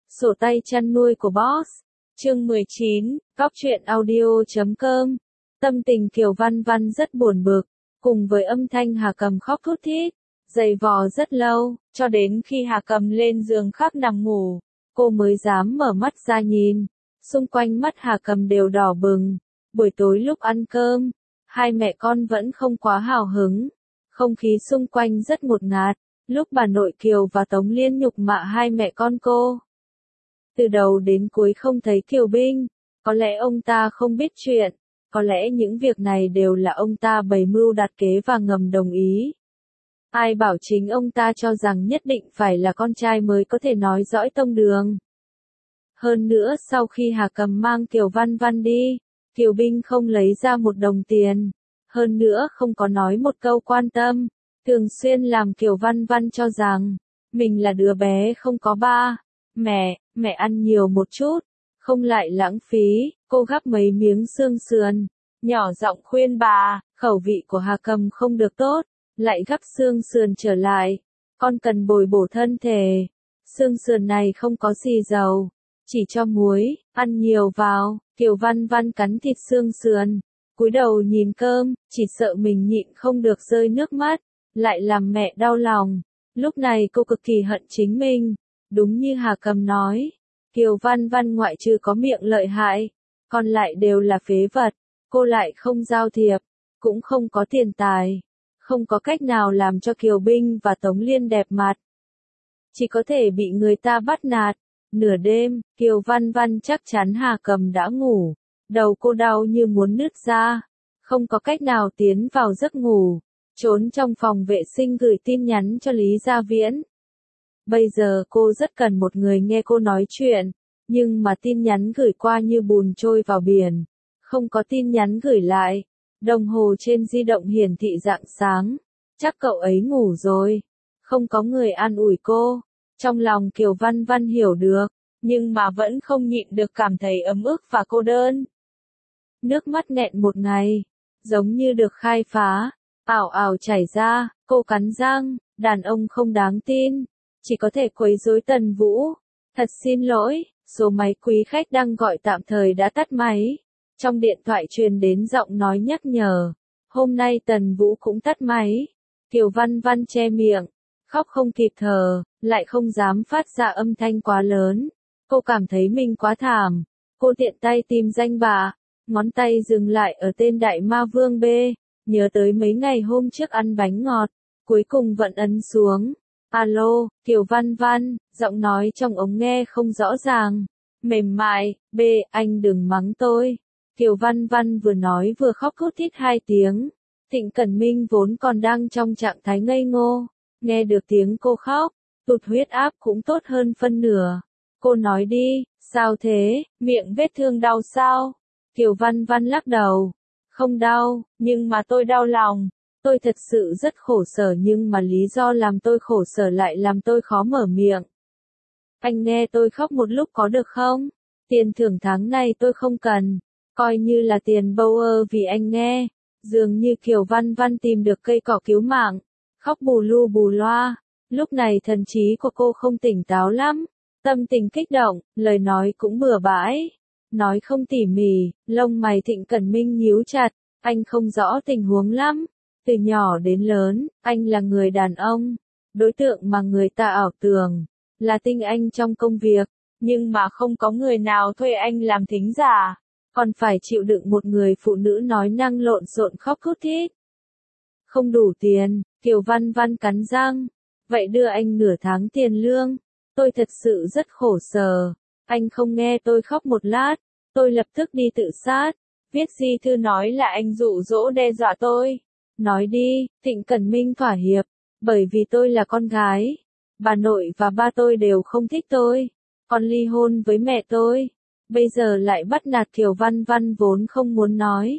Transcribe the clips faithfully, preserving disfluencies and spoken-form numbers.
Sổ tay chăn nuôi của Boss. Chương mười chín, Góc truyện audio.com. Tâm tình Kiều Văn Văn rất buồn bực, cùng với âm thanh Hà Cầm khóc thút thít, giày vò rất lâu, cho đến khi Hà Cầm lên giường khắc nằm ngủ, cô mới dám mở mắt ra nhìn. Xung quanh mắt Hà Cầm đều đỏ bừng. Buổi tối lúc ăn cơm, hai mẹ con vẫn không quá hào hứng. Không khí xung quanh rất ngột ngạt, lúc bà nội Kiều và Tống Liên nhục mạ hai mẹ con cô. Từ đầu đến cuối không thấy Kiều Binh, có lẽ ông ta không biết chuyện, có lẽ những việc này đều là ông ta bày mưu đặt kế và ngầm đồng ý. Ai bảo chính ông ta cho rằng nhất định phải là con trai mới có thể nói dõi tông đường. Hơn nữa sau khi Hà Cầm mang Kiều Văn Văn đi, Kiều Binh không lấy ra một đồng tiền, hơn nữa không có nói một câu quan tâm, thường xuyên làm Kiều Văn Văn cho rằng mình là đứa bé không có ba. Mẹ, mẹ ăn nhiều một chút, không lại lãng phí. Cô gắp mấy miếng xương sườn, nhỏ giọng khuyên bà. Khẩu vị của Hà Cầm không được tốt, lại gắp xương sườn trở lại. Con cần bồi bổ thân thể. Xương sườn này không có xì dầu, chỉ cho muối, ăn nhiều vào. Kiều Văn Văn cắn thịt xương sườn, cúi đầu nhìn cơm, chỉ sợ mình nhịn không được rơi nước mắt, lại làm mẹ đau lòng. Lúc này cô cực kỳ hận chính mình. Đúng như Hà Cầm nói, Kiều Văn Văn ngoại trừ có miệng lợi hại, còn lại đều là phế vật. Cô lại không giao thiệp, cũng không có tiền tài, không có cách nào làm cho Kiều Binh và Tống Liên đẹp mặt, chỉ có thể bị người ta bắt nạt. Nửa đêm, Kiều Văn Văn chắc chắn Hà Cầm đã ngủ, đầu cô đau như muốn nứt ra, không có cách nào tiến vào giấc ngủ, trốn trong phòng vệ sinh gửi tin nhắn cho Lý Gia Viễn. Bây giờ cô rất cần một người nghe cô nói chuyện, nhưng mà tin nhắn gửi qua như bùn trôi vào biển, không có tin nhắn gửi lại. Đồng hồ trên di động hiển thị rạng sáng, chắc cậu ấy ngủ rồi, không có người an ủi cô. Trong lòng Kiều Văn Văn hiểu được, nhưng mà vẫn không nhịn được cảm thấy ấm ức và cô đơn. Nước mắt nghẹn một ngày, giống như được khai phá, ảo ảo chảy ra. Cô cắn răng, đàn ông không đáng tin, chỉ có thể quấy rối Tần Vũ. Thật xin lỗi, số máy quý khách đang gọi tạm thời đã tắt máy. Trong điện thoại truyền đến giọng nói nhắc nhở. Hôm nay Tần Vũ cũng tắt máy. Kiều Văn Văn che miệng, khóc không kịp thở, lại không dám phát ra âm thanh quá lớn. Cô cảm thấy mình quá thảm. Cô tiện tay tìm danh bạ, ngón tay dừng lại ở tên Đại Ma Vương B, nhớ tới mấy ngày hôm trước ăn bánh ngọt, cuối cùng vẫn ấn xuống. Alo, Kiều Văn Văn, giọng nói trong ống nghe không rõ ràng, mềm mại. B, anh đừng mắng tôi. Kiều Văn Văn vừa nói vừa khóc thút thít hai tiếng. Thịnh Cẩn Minh vốn còn đang trong trạng thái ngây ngô, nghe được tiếng cô khóc, tụt huyết áp cũng tốt hơn phân nửa. Cô nói đi, sao thế, miệng vết thương đau sao? Kiều Văn Văn lắc đầu, không đau, nhưng mà tôi đau lòng. Tôi thật sự rất khổ sở nhưng mà lý do làm tôi khổ sở lại làm tôi khó mở miệng. Anh nghe tôi khóc một lúc có được không? Tiền thưởng tháng này tôi không cần, coi như là tiền bâu ơ vì anh nghe. Dường như Kiều Văn Văn tìm được cây cỏ cứu mạng, khóc bù lu bù loa. Lúc này thần trí của cô không tỉnh táo lắm, tâm tình kích động, lời nói cũng bừa bãi, nói không tỉ mỉ. Lông mày Thịnh Cẩn Minh nhíu chặt, anh không rõ tình huống lắm. Từ nhỏ đến lớn, anh là người đàn ông, đối tượng mà người ta ảo tưởng là tinh anh trong công việc, nhưng mà không có người nào thuê anh làm thính giả, còn phải chịu đựng một người phụ nữ nói năng lộn xộn khóc thút thít. Không đủ tiền, Kiều Văn Văn cắn răng, vậy đưa anh nửa tháng tiền lương. Tôi thật sự rất khổ sở, anh không nghe tôi khóc một lát, tôi lập tức đi tự sát, viết di thư nói là anh dụ dỗ đe dọa tôi. Nói đi. Thịnh Cẩn Minh thỏa hiệp, bởi vì tôi là con gái, bà nội và ba tôi đều không thích tôi, còn ly hôn với mẹ tôi, bây giờ lại bắt nạt Kiều Văn Văn vốn không muốn nói.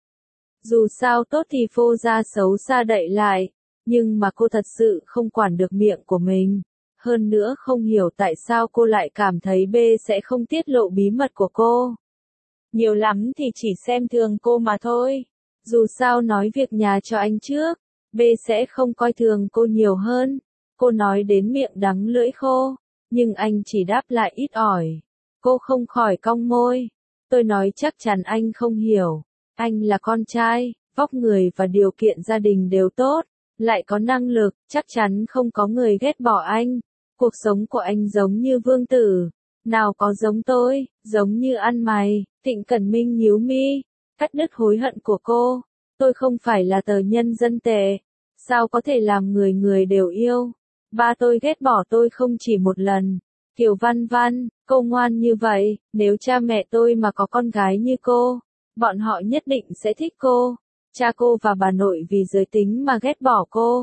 Dù sao tốt thì phô ra xấu xa đậy lại, nhưng mà cô thật sự không quản được miệng của mình. Hơn nữa không hiểu tại sao cô lại cảm thấy B sẽ không tiết lộ bí mật của cô. Nhiều lắm thì chỉ xem thường cô mà thôi. Dù sao nói việc nhà cho anh trước, B sẽ không coi thường cô nhiều hơn. Cô nói đến miệng đắng lưỡi khô, Nhưng anh chỉ đáp lại ít ỏi. Cô không khỏi cong môi. Tôi nói chắc chắn anh không hiểu. Anh là con trai, vóc người và điều kiện gia đình đều tốt, lại có năng lực, chắc chắn không có người ghét bỏ anh. Cuộc sống của anh giống như vương tử. Nào có giống tôi, giống như ăn mày. Thịnh Cẩn Minh nhíu mi, cắt đứt hối hận của cô. Tôi không phải là tờ nhân dân tệ. Sao có thể làm người người đều yêu? Ba tôi ghét bỏ tôi không chỉ một lần. Kiều Văn Văn, cô ngoan như vậy, nếu cha mẹ tôi mà có con gái như cô, bọn họ nhất định sẽ thích cô. Cha cô và bà nội vì giới tính mà ghét bỏ cô.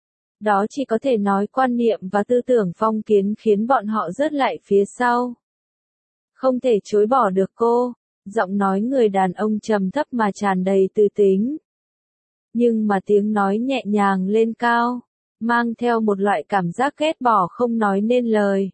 Đó chỉ có thể nói quan niệm và tư tưởng phong kiến khiến bọn họ rớt lại phía sau. Không thể chối bỏ được cô. Giọng nói người đàn ông trầm thấp mà tràn đầy tư tính. Nhưng mà tiếng nói nhẹ nhàng lên cao, mang theo một loại cảm giác ghét bỏ không nói nên lời.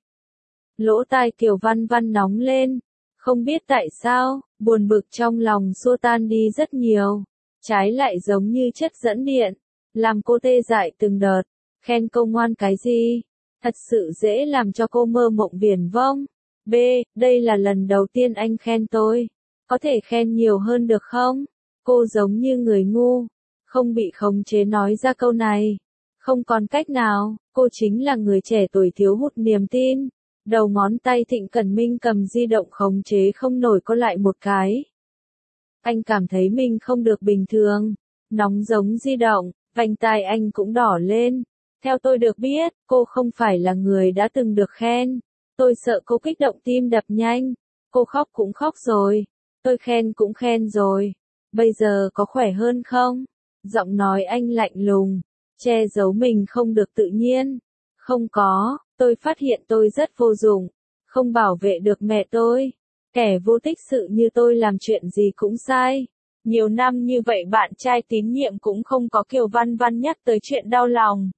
Lỗ tai Kiều Văn Văn nóng lên, không biết tại sao, buồn bực trong lòng xua tan đi rất nhiều, trái lại giống như chất dẫn điện, làm cô tê dại từng đợt. Khen cô ngoan cái gì? Thật sự dễ làm cho cô mơ mộng viển vông. B, đây là lần đầu tiên anh khen tôi. Có thể khen nhiều hơn được không? Cô giống như người ngu, không bị khống chế nói ra câu này. Không còn cách nào, cô chính là người trẻ tuổi thiếu hụt niềm tin. Đầu ngón tay Thịnh Cẩn Minh cầm di động khống chế không nổi cô lại một cái. Anh cảm thấy mình không được bình thường, nóng giống di động, vành tai anh cũng đỏ lên. Theo tôi được biết, cô không phải là người đã từng được khen. Tôi sợ cô kích động tim đập nhanh. Cô khóc cũng khóc rồi. Tôi khen cũng khen rồi. Bây giờ có khỏe hơn không? Giọng nói anh lạnh lùng, che giấu mình không được tự nhiên. Không có, tôi phát hiện tôi rất vô dụng. Không bảo vệ được mẹ tôi. Kẻ vô tích sự như tôi làm chuyện gì cũng sai. Nhiều năm như vậy bạn trai tín nhiệm cũng không có Kiều Văn Văn nhắc tới chuyện đau lòng.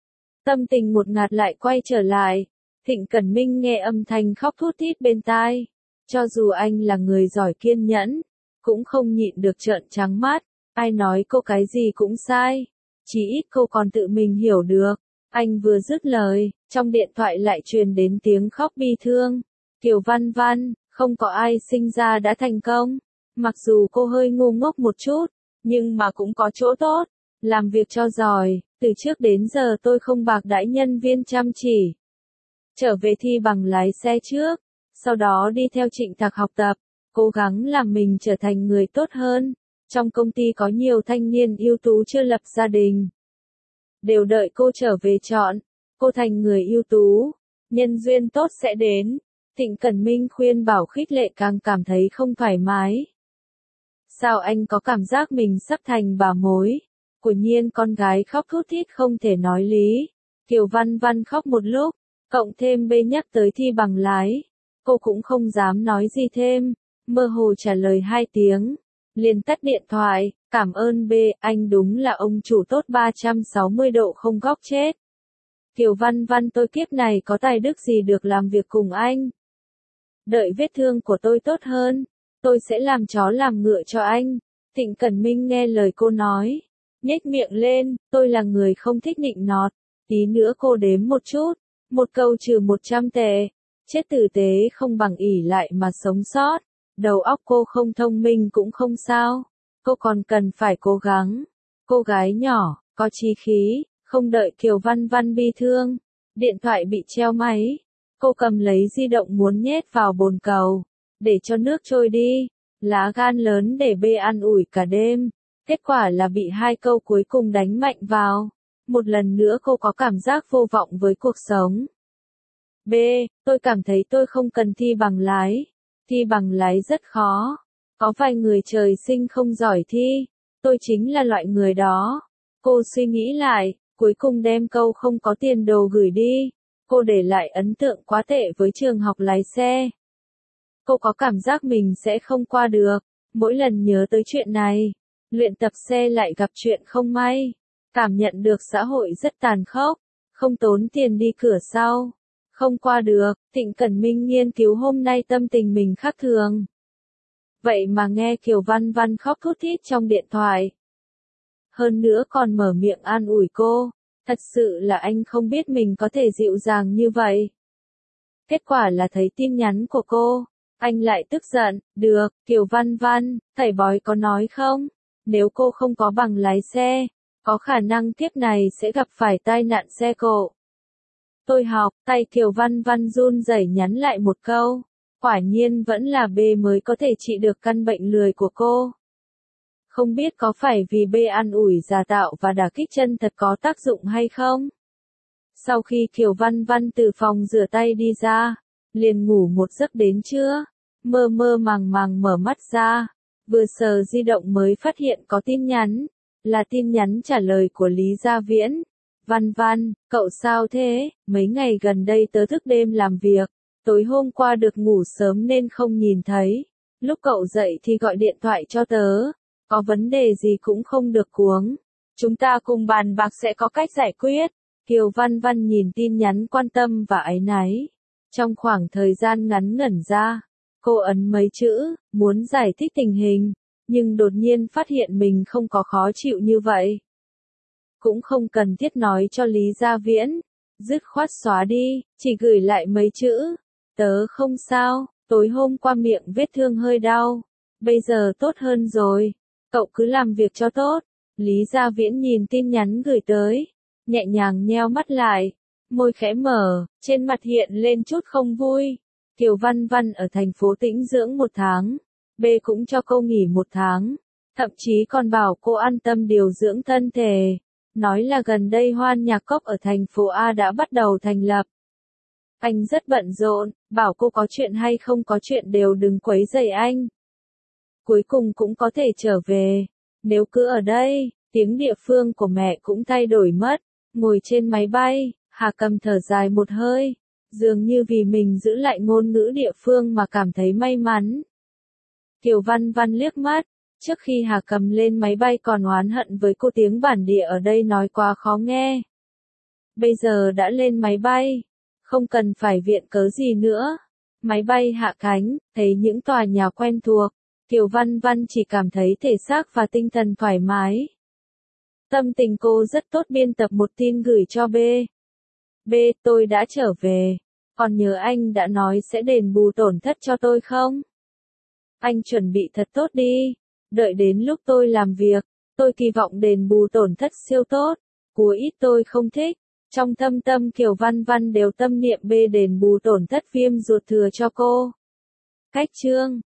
Tâm tình một ngạt lại quay trở lại. Thịnh Cẩn Minh nghe âm thanh khóc thút thít bên tai. Cho dù anh là người giỏi kiên nhẫn, cũng không nhịn được trợn trắng mắt. Ai nói cô cái gì cũng sai. Chỉ ít cô còn tự mình hiểu được. Anh vừa dứt lời, trong điện thoại lại truyền đến tiếng khóc bi thương. Kiều Văn Văn, không có ai sinh ra đã thành công. Mặc dù cô hơi ngu ngốc một chút, nhưng mà cũng có chỗ tốt. Làm việc cho giỏi, từ trước đến giờ tôi không bạc đãi nhân viên chăm chỉ. Trở về thi bằng lái xe trước, sau đó đi theo Trịnh Thạc học tập, cố gắng làm mình trở thành người tốt hơn. Trong công ty có nhiều thanh niên ưu tú chưa lập gia đình. Đều đợi cô trở về chọn, cô thành người ưu tú, nhân duyên tốt sẽ đến. Thịnh Cẩn Minh khuyên bảo khích lệ càng cảm thấy không thoải mái. Sao anh có cảm giác mình sắp thành bà mối? Quả nhiên con gái khóc thút thít không thể nói lý. Kiều Văn Văn khóc một lúc, cộng thêm bê nhắc tới thi bằng lái. Cô cũng không dám nói gì thêm, mơ hồ trả lời hai tiếng. Liền tắt điện thoại, cảm ơn B, anh đúng là ông chủ tốt ba trăm sáu mươi độ không góc chết. Kiều Văn Văn tôi kiếp này có tài đức gì được làm việc cùng anh. Đợi vết thương của tôi tốt hơn, tôi sẽ làm chó làm ngựa cho anh. Thịnh Cẩn Minh nghe lời cô nói, nhếch miệng lên, tôi là người không thích nịnh nọt. Tí nữa cô đếm một chút, một câu trừ một trăm tệ. Chết tử tế không bằng ỷ lại mà sống sót. Đầu óc cô không thông minh cũng không sao. Cô còn cần phải cố gắng. Cô gái nhỏ, có chí khí, không đợi Kiều Văn Văn bi thương. Điện thoại bị treo máy. Cô cầm lấy di động muốn nhét vào bồn cầu, để cho nước trôi đi. Lá gan lớn để bê ăn ủi cả đêm. Kết quả là bị hai câu cuối cùng đánh mạnh vào. Một lần nữa cô có cảm giác vô vọng với cuộc sống. B, tôi cảm thấy tôi không cần thi bằng lái. Thi bằng lái rất khó. Có vài người trời sinh không giỏi thi. Tôi chính là loại người đó. Cô suy nghĩ lại, cuối cùng đem câu không có tiền đồ gửi đi. Cô để lại ấn tượng quá tệ với trường học lái xe. Cô có cảm giác mình sẽ không qua được. Mỗi lần nhớ tới chuyện này, luyện tập xe lại gặp chuyện không may. Cảm nhận được xã hội rất tàn khốc. Không tốn tiền đi cửa sau. Không qua được, Thịnh Cẩn Minh nghiên cứu hôm nay tâm tình mình khác thường. Vậy mà nghe Kiều Văn Văn khóc thút thít trong điện thoại. Hơn nữa còn mở miệng an ủi cô. Thật sự là anh không biết mình có thể dịu dàng như vậy. Kết quả là thấy tin nhắn của cô. Anh lại tức giận, được, Kiều Văn Văn, thầy bói có nói không? Nếu cô không có bằng lái xe, có khả năng kiếp này sẽ gặp phải tai nạn xe cộ. Tôi học, tay Kiều Văn Văn run rẩy nhắn lại một câu. Quả nhiên vẫn là B mới có thể trị được căn bệnh lười của cô. Không biết có phải vì B ăn ủi giả tạo và đả kích chân thật có tác dụng hay không? Sau khi Kiều Văn Văn từ phòng rửa tay đi ra, liền ngủ một giấc đến trưa, mơ mơ màng màng mở mắt ra, vừa sờ di động mới phát hiện có tin nhắn, là tin nhắn trả lời của Lý Gia Viễn. Văn Văn, cậu sao thế? Mấy ngày gần đây tớ thức đêm làm việc, tối hôm qua được ngủ sớm nên không nhìn thấy, lúc cậu dậy thì gọi điện thoại cho tớ, có vấn đề gì cũng không được cuống, chúng ta cùng bàn bạc sẽ có cách giải quyết. Kiều Văn Văn nhìn tin nhắn quan tâm và áy náy. Trong khoảng thời gian ngắn ngẩn ra, cô ấn mấy chữ, muốn giải thích tình hình, nhưng đột nhiên phát hiện mình không có khó chịu như vậy. Cũng không cần thiết nói cho Lý Gia Viễn, dứt khoát xóa đi, chỉ gửi lại mấy chữ. Tớ không sao, tối hôm qua miệng vết thương hơi đau, bây giờ tốt hơn rồi, cậu cứ làm việc cho tốt. Lý Gia Viễn nhìn tin nhắn gửi tới, nhẹ nhàng nheo mắt lại, môi khẽ mở, trên mặt hiện lên chút không vui. Kiều Văn Văn ở thành phố tĩnh dưỡng một tháng, B cũng cho cô nghỉ một tháng, thậm chí còn bảo cô an tâm điều dưỡng thân thể, nói là gần đây Hoan Nhạc Cốc ở thành phố A đã bắt đầu thành lập. Anh rất bận rộn, bảo cô có chuyện hay không có chuyện đều đừng quấy rầy anh. Cuối cùng cũng có thể trở về, nếu cứ ở đây, tiếng địa phương của mẹ cũng thay đổi mất. Ngồi trên máy bay, Hà Cầm thở dài một hơi, dường như vì mình giữ lại ngôn ngữ địa phương mà cảm thấy may mắn. Kiều Văn Văn liếc mắt, trước khi Hà Cầm lên máy bay còn oán hận với cô tiếng bản địa ở đây nói quá khó nghe. Bây giờ đã lên máy bay, không cần phải viện cớ gì nữa. Máy bay hạ cánh, thấy những tòa nhà quen thuộc, Kiều Văn Văn chỉ cảm thấy thể xác và tinh thần thoải mái. Tâm tình cô rất tốt, biên tập một tin gửi cho B. B, tôi đã trở về. Còn nhớ anh đã nói sẽ đền bù tổn thất cho tôi không? Anh chuẩn bị thật tốt đi. Đợi đến lúc tôi làm việc, tôi kỳ vọng đền bù tổn thất siêu tốt. Của ít tôi không thích. Trong thâm tâm Kiều Văn Văn đều tâm niệm B đền bù tổn thất viêm ruột thừa cho cô. Cách chương